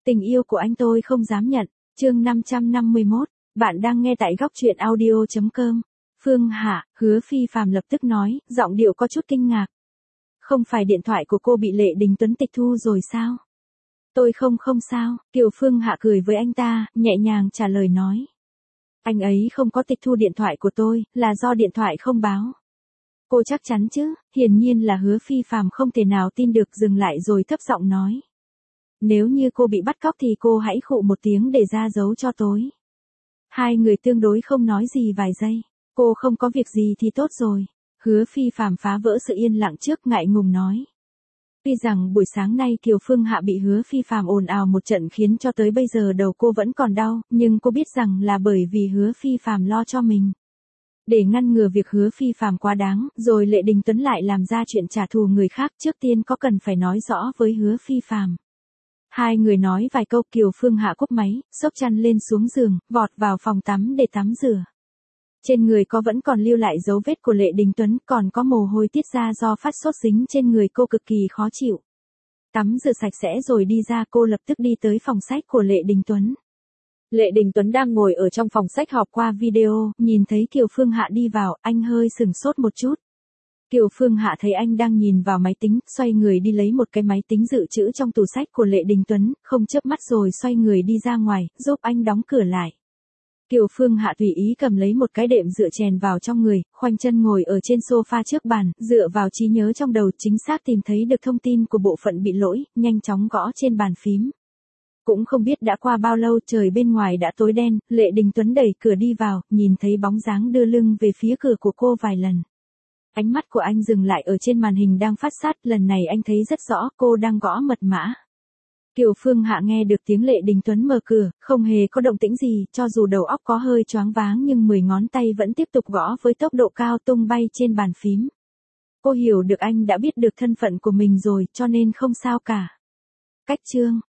Tình yêu của anh tôi không dám nhận. Chương 551, bạn đang nghe tại góc truyện audio.com. Phương Hạ, Hứa Phi Phàm lập tức nói, giọng điệu có chút kinh ngạc. Không phải điện thoại của cô bị Lệ Đình Tuấn tịch thu rồi sao? Tôi không sao. Kiều Phương Hạ cười với anh ta, nhẹ nhàng trả lời nói. Anh ấy không có tịch thu điện thoại của tôi, là do điện thoại không báo. Cô chắc chắn chứ? Hiển nhiên là Hứa Phi Phàm không thể nào tin được, dừng lại rồi thấp giọng nói. Nếu như cô bị bắt cóc thì cô hãy khụ một tiếng để ra dấu cho tối. Hai người tương đối không nói gì vài giây. Cô không có việc gì thì tốt rồi. Hứa Phi Phàm phá vỡ sự yên lặng trước, ngại ngùng nói. Tuy rằng buổi sáng nay Kiều Phương Hạ bị Hứa Phi Phàm ồn ào một trận khiến cho tới bây giờ đầu cô vẫn còn đau, nhưng cô biết rằng là bởi vì Hứa Phi Phàm lo cho mình. Để ngăn ngừa việc Hứa Phi Phàm quá đáng, rồi Lệ Đình Tuấn lại làm ra chuyện trả thù người khác, trước tiên có cần phải nói rõ với Hứa Phi Phàm. Hai người nói vài câu, Kiều Phương Hạ cúp máy, xốc chăn lên xuống giường, vọt vào phòng tắm để tắm rửa. Trên người có vẫn còn lưu lại dấu vết của Lệ Đình Tuấn, còn có mồ hôi tiết ra do phát sốt dính trên người cô cực kỳ khó chịu. Tắm rửa sạch sẽ rồi đi ra, cô lập tức đi tới phòng sách của Lệ Đình Tuấn. Lệ Đình Tuấn đang ngồi ở trong phòng sách họp qua video, nhìn thấy Kiều Phương Hạ đi vào, anh hơi sửng sốt một chút. Kiều Phương Hạ thấy anh đang nhìn vào máy tính, xoay người đi lấy một cái máy tính dự trữ trong tủ sách của Lệ Đình Tuấn, không chớp mắt rồi xoay người đi ra ngoài, giúp anh đóng cửa lại. Kiều Phương Hạ tùy ý cầm lấy một cái đệm dựa chèn vào trong người, khoanh chân ngồi ở trên sofa trước bàn, dựa vào trí nhớ trong đầu chính xác tìm thấy được thông tin của bộ phận bị lỗi, nhanh chóng gõ trên bàn phím. Cũng không biết đã qua bao lâu, trời bên ngoài đã tối đen, Lệ Đình Tuấn đẩy cửa đi vào, nhìn thấy bóng dáng đưa lưng về phía cửa của cô vài lần. Ánh mắt của anh dừng lại ở trên màn hình đang phát sát, lần này anh thấy rất rõ cô đang gõ mật mã. Kiều Phương Hạ nghe được tiếng Lệ Đình Tuấn mở cửa, không hề có động tĩnh gì, cho dù đầu óc có hơi choáng váng nhưng 10 ngón tay vẫn tiếp tục gõ với tốc độ cao, tung bay trên bàn phím. Cô hiểu được anh đã biết được thân phận của mình rồi, cho nên không sao cả. Cách chương